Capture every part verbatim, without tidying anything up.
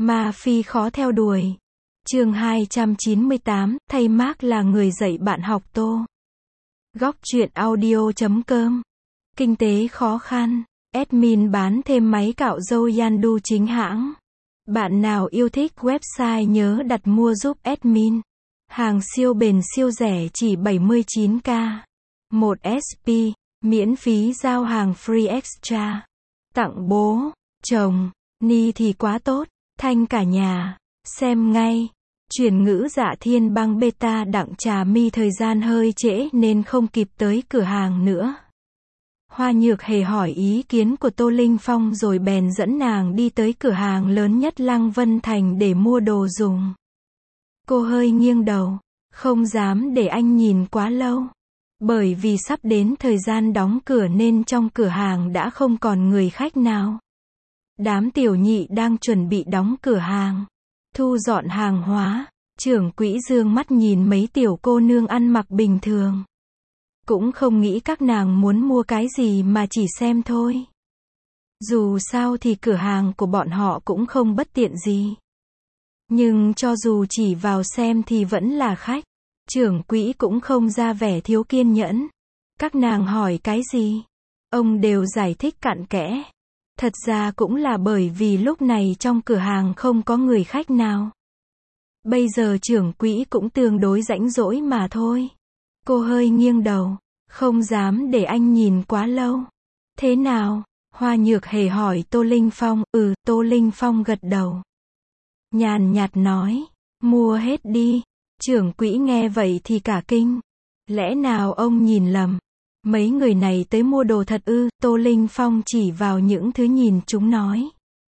Ma Phi khó theo đuổi. Chương hai trăm chín mươi tám, thầy Mark là người dạy bạn học Tô. Góc truyện audio chấm com. Kinh tế khó khăn. Admin bán thêm máy cạo râu Yandu chính hãng. Bạn nào yêu thích website nhớ đặt mua giúp admin. Hàng siêu bền siêu rẻ chỉ bảy mươi chín k. một ét pê, miễn phí giao hàng free extra. Tặng bố, chồng, ni thì quá tốt, thanh cả nhà. Xem ngay. Chuyển ngữ Dạ Thiên Bang beta đặng Trà My thời gian hơi trễ nên không kịp tới cửa hàng nữa. Hoa Nhược Hề hỏi ý kiến của Tô Linh Phong rồi bèn dẫn nàng đi tới cửa hàng lớn nhất Lăng Vân Thành để mua đồ dùng. Cô hơi nghiêng đầu, không dám để anh nhìn quá lâu. Bởi vì sắp đến thời gian đóng cửa nên trong cửa hàng đã không còn người khách nào. Đám tiểu nhị đang chuẩn bị đóng cửa hàng, thu dọn hàng hóa. Trưởng quỹ dương mắt nhìn mấy tiểu cô nương ăn mặc bình thường. Cũng không nghĩ các nàng muốn mua cái gì mà chỉ xem thôi. Dù sao thì cửa hàng của bọn họ cũng không bất tiện gì. Nhưng cho dù chỉ vào xem thì vẫn là khách. Trưởng quỹ cũng không ra vẻ thiếu kiên nhẫn. Các nàng hỏi cái gì? Ông đều giải thích cặn kẽ. Thật ra cũng là bởi vì lúc này trong cửa hàng không có người khách nào. Bây giờ trưởng quỹ cũng tương đối rãnh rỗi mà thôi. Cô hơi nghiêng đầu, không dám để anh nhìn quá lâu. Thế nào? Hoa Nhược Hề hỏi Tô Linh Phong. Ừ, Tô Linh Phong gật đầu. Nhàn nhạt nói, mua hết đi. Trưởng quỹ nghe vậy thì cả kinh. Lẽ nào ông nhìn lầm? Mấy người này tới mua đồ thật ư? Tô Linh Phong chỉ vào những thứ nhìn chúng nói.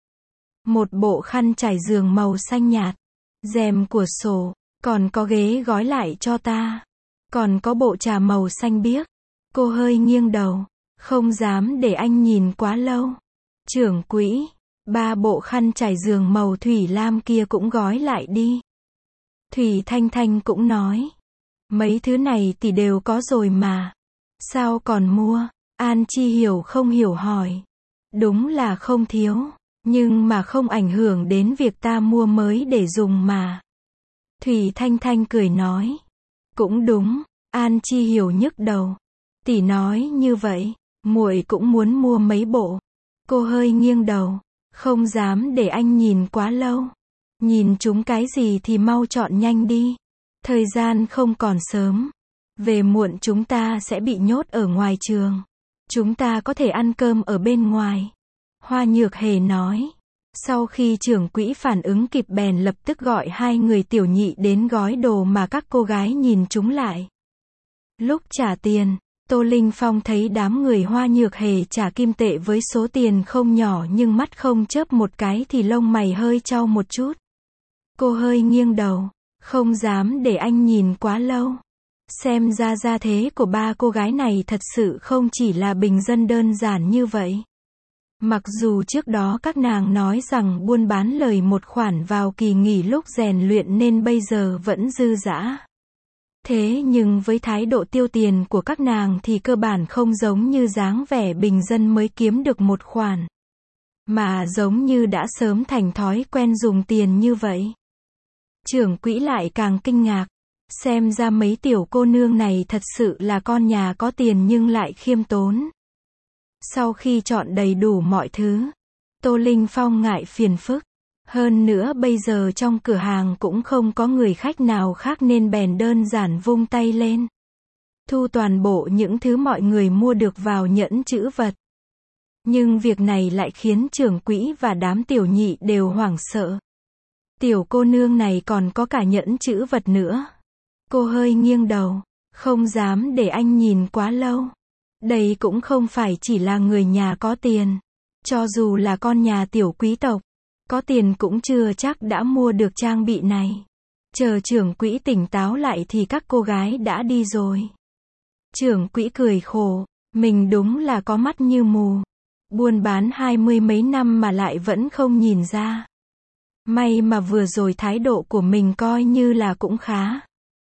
Một bộ khăn trải giường màu xanh nhạt, rèm của sổ, còn có ghế gói lại cho ta. Còn có bộ trà màu xanh biếc. Cô hơi nghiêng đầu, không dám để anh nhìn quá lâu. Trưởng quỹ, ba bộ khăn trải giường màu thủy lam kia cũng gói lại đi. Thủy Thanh Thanh cũng nói. Mấy thứ này thì đều có rồi mà. Sao còn mua? An Chi Hiểu không hiểu hỏi. Đúng là không thiếu, nhưng mà không ảnh hưởng đến việc ta mua mới để dùng mà. Thủy Thanh Thanh cười nói. Cũng đúng, An Chi Hiểu nhức đầu. Tỷ nói như vậy, muội cũng muốn mua mấy bộ. Cô hơi nghiêng đầu, không dám để anh nhìn quá lâu. Nhìn chúng cái gì thì mau chọn nhanh đi. Thời gian không còn sớm. Về muộn chúng ta sẽ bị nhốt ở ngoài trường. Chúng ta có thể ăn cơm ở bên ngoài. Hoa Nhược Hề nói. Sau khi trưởng quỹ phản ứng kịp bèn lập tức gọi hai người tiểu nhị đến gói đồ mà các cô gái nhìn chúng lại. Lúc trả tiền, Tô Linh Phong thấy đám người Hoa Nhược Hề trả kim tệ với số tiền không nhỏ nhưng mắt không chớp một cái thì lông mày hơi chau một chút. Cô hơi nghiêng đầu, không dám để anh nhìn quá lâu. Xem ra gia thế của ba cô gái này thật sự không chỉ là bình dân đơn giản như vậy. Mặc dù trước đó các nàng nói rằng buôn bán lời một khoản vào kỳ nghỉ lúc rèn luyện nên bây giờ vẫn dư dả. Thế nhưng với thái độ tiêu tiền của các nàng thì cơ bản không giống như dáng vẻ bình dân mới kiếm được một khoản. Mà giống như đã sớm thành thói quen dùng tiền như vậy. Trưởng quỹ lại càng kinh ngạc. Xem ra mấy tiểu cô nương này thật sự là con nhà có tiền nhưng lại khiêm tốn. Sau khi chọn đầy đủ mọi thứ, Tô Linh Phong ngại phiền phức. Hơn nữa bây giờ trong cửa hàng cũng không có người khách nào khác nên bèn đơn giản vung tay lên. Thu toàn bộ những thứ mọi người mua được vào nhẫn trữ vật. Nhưng việc này lại khiến trưởng quỹ và đám tiểu nhị đều hoảng sợ. Tiểu cô nương này còn có cả nhẫn trữ vật nữa. Cô hơi nghiêng đầu, không dám để anh nhìn quá lâu. Đây cũng không phải chỉ là người nhà có tiền. Cho dù là con nhà tiểu quý tộc, có tiền cũng chưa chắc đã mua được trang bị này. Chờ trưởng quỹ tỉnh táo lại thì các cô gái đã đi rồi. Trưởng quỹ cười khổ, mình đúng là có mắt như mù. Buôn bán hai mươi mấy năm mà lại vẫn không nhìn ra. May mà vừa rồi thái độ của mình coi như là cũng khá.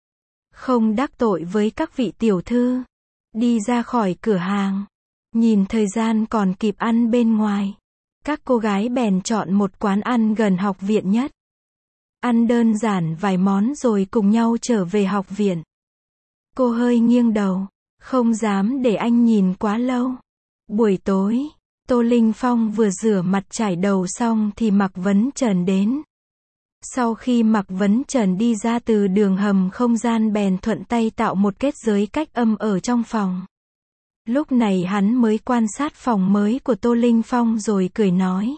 Không đắc tội với các vị tiểu thư. Đi ra khỏi cửa hàng. Nhìn thời gian còn kịp ăn bên ngoài. Các cô gái bèn chọn một quán ăn gần học viện nhất. Ăn đơn giản vài món rồi cùng nhau trở về học viện. Cô hơi nghiêng đầu, không dám để anh nhìn quá lâu. Buổi tối, Tô Linh Phong vừa rửa mặt chải đầu xong thì Mạc Vấn Trần đến. Sau khi Mạc Vấn Trần đi ra từ đường hầm không gian bèn thuận tay tạo một kết giới cách âm ở trong phòng. Lúc này hắn mới quan sát phòng mới của Tô Linh Phong rồi cười nói.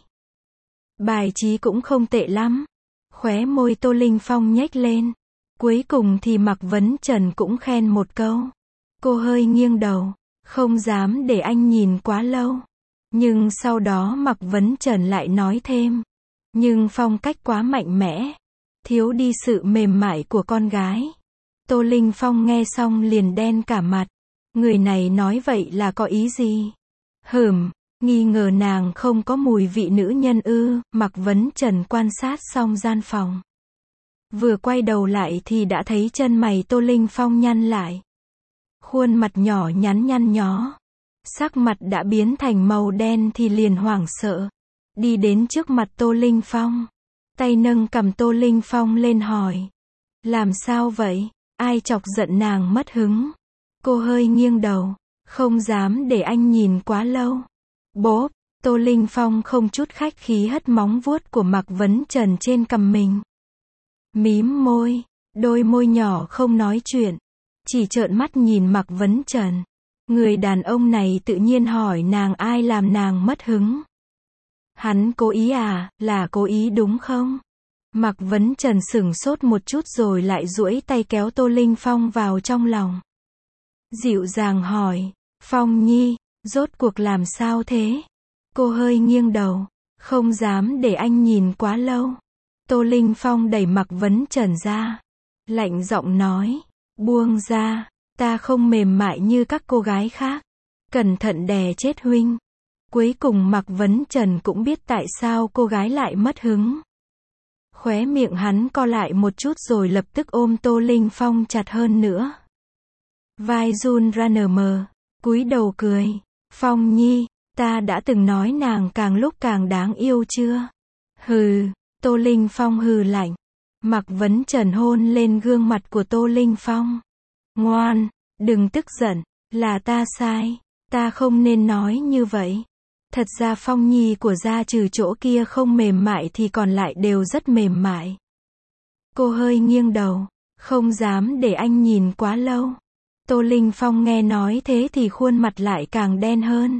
Bài trí cũng không tệ lắm. Khóe môi Tô Linh Phong nhếch lên. Cuối cùng thì Mạc Vấn Trần cũng khen một câu. Cô hơi nghiêng đầu, không dám để anh nhìn quá lâu. Nhưng sau đó Mạc Vấn Trần lại nói thêm. Nhưng phong cách quá mạnh mẽ, thiếu đi sự mềm mại của con gái. Tô Linh Phong nghe xong liền đen cả mặt. Người này nói vậy là có ý gì? Hừm, nghi ngờ nàng không có mùi vị nữ nhân ư? Mạc Vấn Trần quan sát xong gian phòng. Vừa quay đầu lại thì đã thấy chân mày Tô Linh Phong nhăn lại. Khuôn mặt nhỏ nhắn nhăn nhó. Sắc mặt đã biến thành màu đen thì liền hoảng sợ. Đi đến trước mặt Tô Linh Phong. Tay nâng cầm Tô Linh Phong lên hỏi. Làm sao vậy? Ai chọc giận nàng mất hứng? Cô hơi nghiêng đầu. Không dám để anh nhìn quá lâu. Bốp, Tô Linh Phong không chút khách khí hất móng vuốt của Mạc Vấn Trần trên cằm mình. Mím môi, đôi môi nhỏ không nói chuyện. Chỉ trợn mắt nhìn Mạc Vấn Trần. Người đàn ông này tự nhiên hỏi nàng ai làm nàng mất hứng. Hắn cố ý à, là cố ý đúng không? Mạc Vấn Trần sửng sốt một chút rồi lại duỗi tay kéo Tô Linh Phong vào trong lòng. Dịu dàng hỏi, Phong Nhi, rốt cuộc làm sao thế? Cô hơi nghiêng đầu, không dám để anh nhìn quá lâu. Tô Linh Phong đẩy Mạc Vấn Trần ra. Lạnh giọng nói, buông ra, ta không mềm mại như các cô gái khác. Cẩn thận đè chết huynh. Cuối cùng Mạc Vấn Trần cũng biết tại sao cô gái lại mất hứng. Khóe miệng hắn co lại một chút rồi lập tức ôm Tô Linh Phong chặt hơn nữa. Vai run ra nở mờ, cúi đầu cười. Phong Nhi, ta đã từng nói nàng càng lúc càng đáng yêu chưa? Hừ, Tô Linh Phong hừ lạnh. Mạc Vấn Trần hôn lên gương mặt của Tô Linh Phong. Ngoan, đừng tức giận, là ta sai, ta không nên nói như vậy. Thật ra Phong Nhi của gia trừ chỗ kia không mềm mại thì còn lại đều rất mềm mại. Cô hơi nghiêng đầu, không dám để anh nhìn quá lâu. Tô Linh Phong nghe nói thế thì khuôn mặt lại càng đen hơn.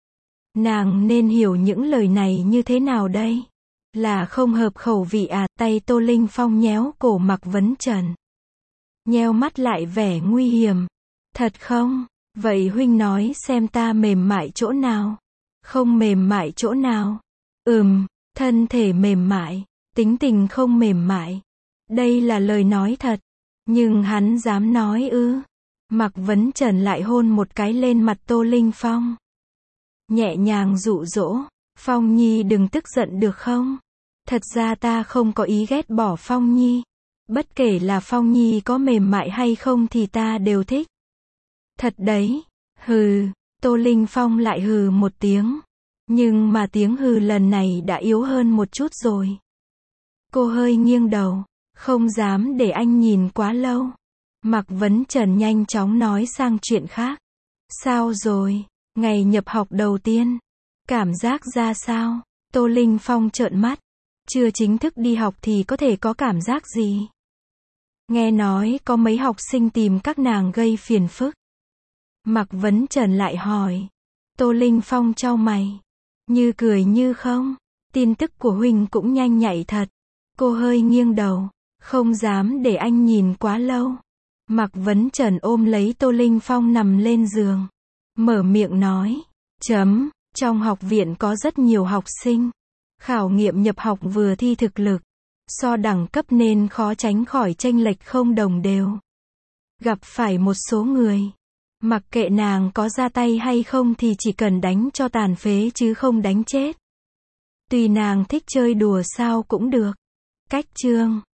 Nàng nên hiểu những lời này như thế nào đây? Là không hợp khẩu vị à? Tay Tô Linh Phong nhéo cổ Mạc Vấn Trần. Nheo mắt lại vẻ nguy hiểm. Thật không? Vậy huynh nói xem ta mềm mại chỗ nào? Không mềm mại chỗ nào? Ừm, thân thể mềm mại, tính tình không mềm mại. Đây là lời nói thật. Nhưng hắn dám nói ư? Mạc Vấn Trần lại hôn một cái lên mặt Tô Linh Phong. Nhẹ nhàng dụ dỗ. Phong Nhi đừng tức giận được không? Thật ra ta không có ý ghét bỏ Phong Nhi. Bất kể là Phong Nhi có mềm mại hay không thì ta đều thích. Thật đấy. Hừ. Tô Linh Phong lại hừ một tiếng. Nhưng mà tiếng hừ lần này đã yếu hơn một chút rồi. Cô hơi nghiêng đầu. Không dám để anh nhìn quá lâu. Mạc Vấn Trần nhanh chóng nói sang chuyện khác. Sao rồi? Ngày nhập học đầu tiên. Cảm giác ra sao? Tô Linh Phong trợn mắt. Chưa chính thức đi học thì có thể có cảm giác gì? Nghe nói có mấy học sinh tìm các nàng gây phiền phức. Mạc Vấn Trần lại hỏi. Tô Linh Phong chau mày. Như cười như không. Tin tức của huynh cũng nhanh nhạy thật. Cô hơi nghiêng đầu. Không dám để anh nhìn quá lâu. Mạc Vấn Trần ôm lấy Tô Linh Phong nằm lên giường. Mở miệng nói. Chấm. Trong học viện có rất nhiều học sinh. Khảo nghiệm nhập học vừa thi thực lực. So đẳng cấp nên khó tránh khỏi chênh lệch không đồng đều. Gặp phải một số người. Mặc kệ nàng có ra tay hay không thì chỉ cần đánh cho tàn phế chứ không đánh chết. Tùy nàng thích chơi đùa sao cũng được. Cách chương